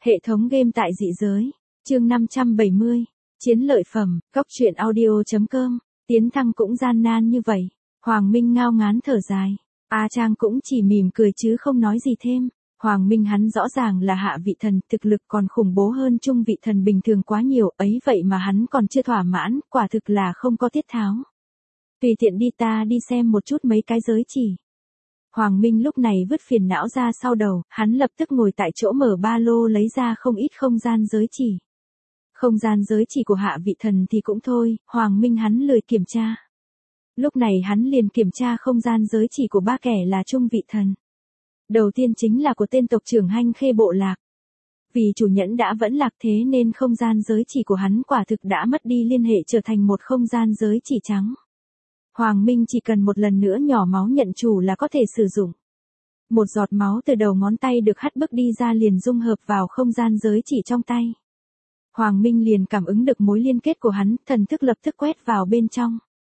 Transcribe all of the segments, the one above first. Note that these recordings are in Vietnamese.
Hệ thống game tại dị giới. Chương 570. Chiến lợi phẩm, Cóc truyện audio.com. Tiến thăng cũng gian nan như vậy. Hoàng Minh ngao ngán thở dài. A Trang cũng chỉ mỉm cười chứ không nói gì thêm. Hoàng Minh hắn rõ ràng là hạ vị thần, thực lực còn khủng bố hơn trung vị thần bình thường quá nhiều, ấy vậy mà hắn còn chưa thỏa mãn, quả thực là không có tiết tháo. Tùy tiện đi, ta đi xem một chút mấy cái giới chỉ. Hoàng Minh lúc này vứt phiền não ra sau đầu, hắn lập tức ngồi tại chỗ mở ba lô lấy ra không ít không gian giới chỉ. Không gian giới chỉ của hạ vị thần thì cũng thôi, Hoàng Minh hắn lười kiểm tra. Lúc này hắn liền kiểm tra không gian giới chỉ của ba kẻ là trung vị thần. Đầu tiên chính là của tên tộc trưởng Hanh Khê bộ lạc. Vì chủ nhẫn đã vẫn lạc thế nên không gian giới chỉ của hắn quả thực đã mất đi liên hệ trở thành một không gian giới chỉ trắng. Hoàng Minh chỉ cần một lần nữa nhỏ máu nhận chủ là có thể sử dụng. Một giọt máu từ đầu ngón tay được hắt bước đi ra liền dung hợp vào không gian giới chỉ trong tay. Hoàng Minh liền cảm ứng được mối liên kết của hắn, thần thức lập tức quét vào bên trong.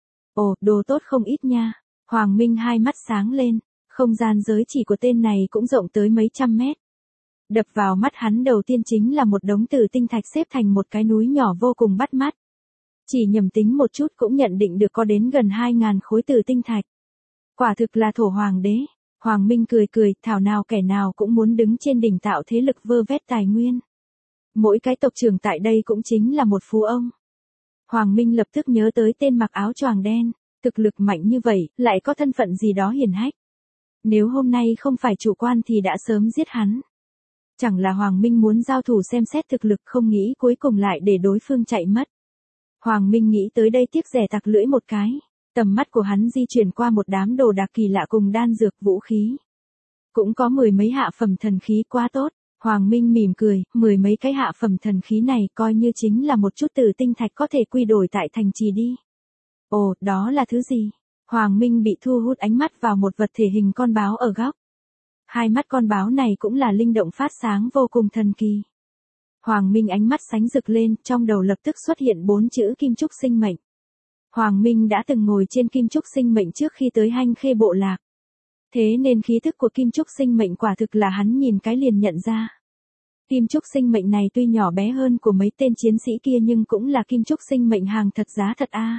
Ồ, đồ tốt không ít nha. Hoàng Minh hai mắt sáng lên, không gian giới chỉ của tên này cũng rộng tới mấy trăm mét. Đập vào mắt hắn đầu tiên chính là một đống tử tinh thạch xếp thành một cái núi nhỏ vô cùng bắt mắt. Chỉ nhầm tính một chút cũng nhận định được có đến gần 2.000 khối tử tinh thạch. Quả thực là thổ hoàng đế. Hoàng Minh cười cười, thảo nào kẻ nào cũng muốn đứng trên đỉnh tạo thế lực vơ vét tài nguyên. Mỗi cái tộc trưởng tại đây cũng chính là một phú ông. Hoàng Minh lập tức nhớ tới tên mặc áo choàng đen, thực lực mạnh như vậy, lại có thân phận gì đó hiển hách. Nếu hôm nay không phải chủ quan thì đã sớm giết hắn. Chẳng là Hoàng Minh muốn giao thủ xem xét thực lực, không nghĩ cuối cùng lại để đối phương chạy mất. Hoàng Minh nghĩ tới đây tiếc rẻ tặc lưỡi một cái, tầm mắt của hắn di chuyển qua một đám đồ đạc kỳ lạ cùng đan dược vũ khí. Cũng có mười mấy hạ phẩm thần khí, quá tốt. Hoàng Minh mỉm cười, mười mấy cái hạ phẩm thần khí này coi như chính là một chút tử tinh thạch có thể quy đổi tại thành trì đi. Ồ, đó là thứ gì? Hoàng Minh bị thu hút ánh mắt vào một vật thể hình con báo ở góc. Hai mắt con báo này cũng là linh động phát sáng vô cùng thần kỳ. Hoàng Minh ánh mắt sánh rực lên, trong đầu lập tức xuất hiện 4 chữ kim trúc sinh mệnh. Hoàng Minh đã từng ngồi trên kim trúc sinh mệnh trước khi tới Hanh Khê bộ lạc. Thế nên khí thức của kim trúc sinh mệnh quả thực là hắn nhìn cái liền nhận ra. Kim trúc sinh mệnh này tuy nhỏ bé hơn của mấy tên chiến sĩ kia nhưng cũng là kim trúc sinh mệnh hàng thật giá thật a.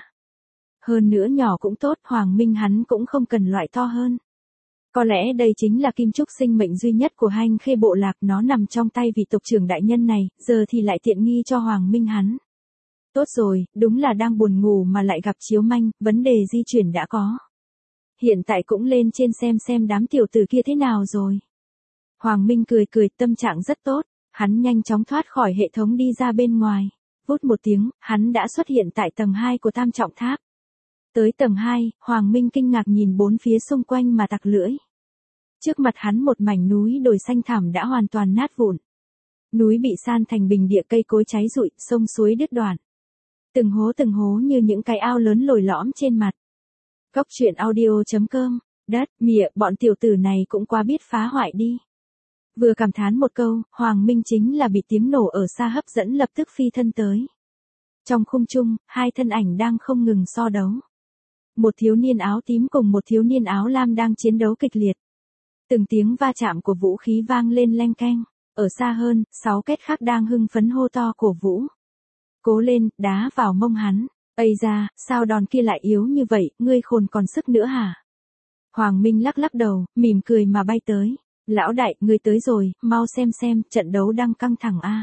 Hơn nữa nhỏ cũng tốt, Hoàng Minh hắn cũng không cần loại to hơn. Có lẽ đây chính là kim trúc sinh mệnh duy nhất của Hanh Khê bộ lạc, nó nằm trong tay vị tộc trưởng đại nhân này, giờ thì lại tiện nghi cho Hoàng Minh hắn. Tốt rồi, đúng là đang buồn ngủ mà lại gặp chiếu manh, vấn đề di chuyển đã có. Hiện tại cũng lên trên xem đám tiểu tử kia thế nào rồi. Hoàng Minh cười cười, tâm trạng rất tốt, hắn nhanh chóng thoát khỏi hệ thống đi ra bên ngoài. Vút một tiếng, hắn đã xuất hiện tại tầng 2 của Tam Trọng Tháp. Tới tầng 2, Hoàng Minh kinh ngạc nhìn bốn phía xung quanh mà tặc lưỡi. Trước mặt hắn một mảnh núi đồi xanh thẳm đã hoàn toàn nát vụn. Núi bị san thành bình địa, cây cối cháy rụi, sông suối đứt đoạn. Từng hố như những cái ao lớn lồi lõm trên mặt. Cóc truyện audio.com. Đất, mịa, bọn tiểu tử này cũng quá biết phá hoại đi. Vừa cảm thán một câu, Hoàng Minh chính là bị tiếng nổ ở xa hấp dẫn lập tức phi thân tới. Trong khung trung, hai thân ảnh đang không ngừng so đấu. Một thiếu niên áo tím cùng một thiếu niên áo lam đang chiến đấu kịch liệt. Từng tiếng va chạm của vũ khí vang lên leng keng. Ở xa hơn, 6 kết khác đang hưng phấn hô to cổ vũ. Cố lên, đá vào mông hắn. Ây da, sao đòn kia lại yếu như vậy, ngươi khôn còn sức nữa hả? Hoàng Minh lắc lắc đầu, mỉm cười mà bay tới. Lão đại, ngươi tới rồi, mau xem, trận đấu đang căng thẳng a.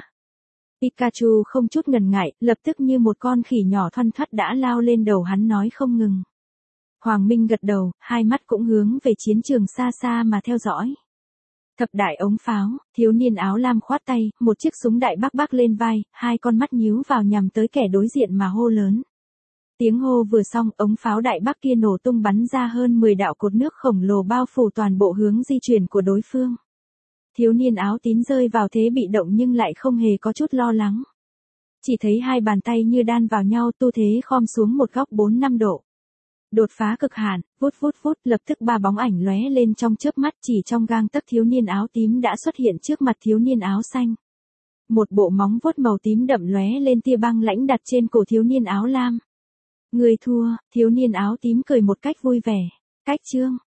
Pikachu không chút ngần ngại, lập tức như một con khỉ nhỏ thoăn thoắt đã lao lên đầu hắn nói không ngừng. Hoàng Minh gật đầu, hai mắt cũng hướng về chiến trường xa xa mà theo dõi. Thập đại ống pháo, thiếu niên áo lam khoát tay, một chiếc súng đại bác lên vai, hai con mắt nhíu vào nhằm tới kẻ đối diện mà hô lớn. Tiếng hô vừa xong, ống pháo đại bác kia nổ tung bắn ra hơn 10 đạo cột nước khổng lồ bao phủ toàn bộ hướng di chuyển của đối phương. Thiếu niên áo tím rơi vào thế bị động nhưng lại không hề có chút lo lắng. Chỉ thấy hai bàn tay như đan vào nhau, tu thế khom xuống một góc 4-5 độ. Đột phá cực hạn, vút, lập tức ba bóng ảnh lóe lên trong chớp mắt, chỉ trong gang tấc thiếu niên áo tím đã xuất hiện trước mặt thiếu niên áo xanh. Một bộ móng vuốt màu tím đậm lóe lên tia băng lãnh đặt trên cổ thiếu niên áo lam. Người thua, thiếu niên áo tím cười một cách vui vẻ. Cách chương.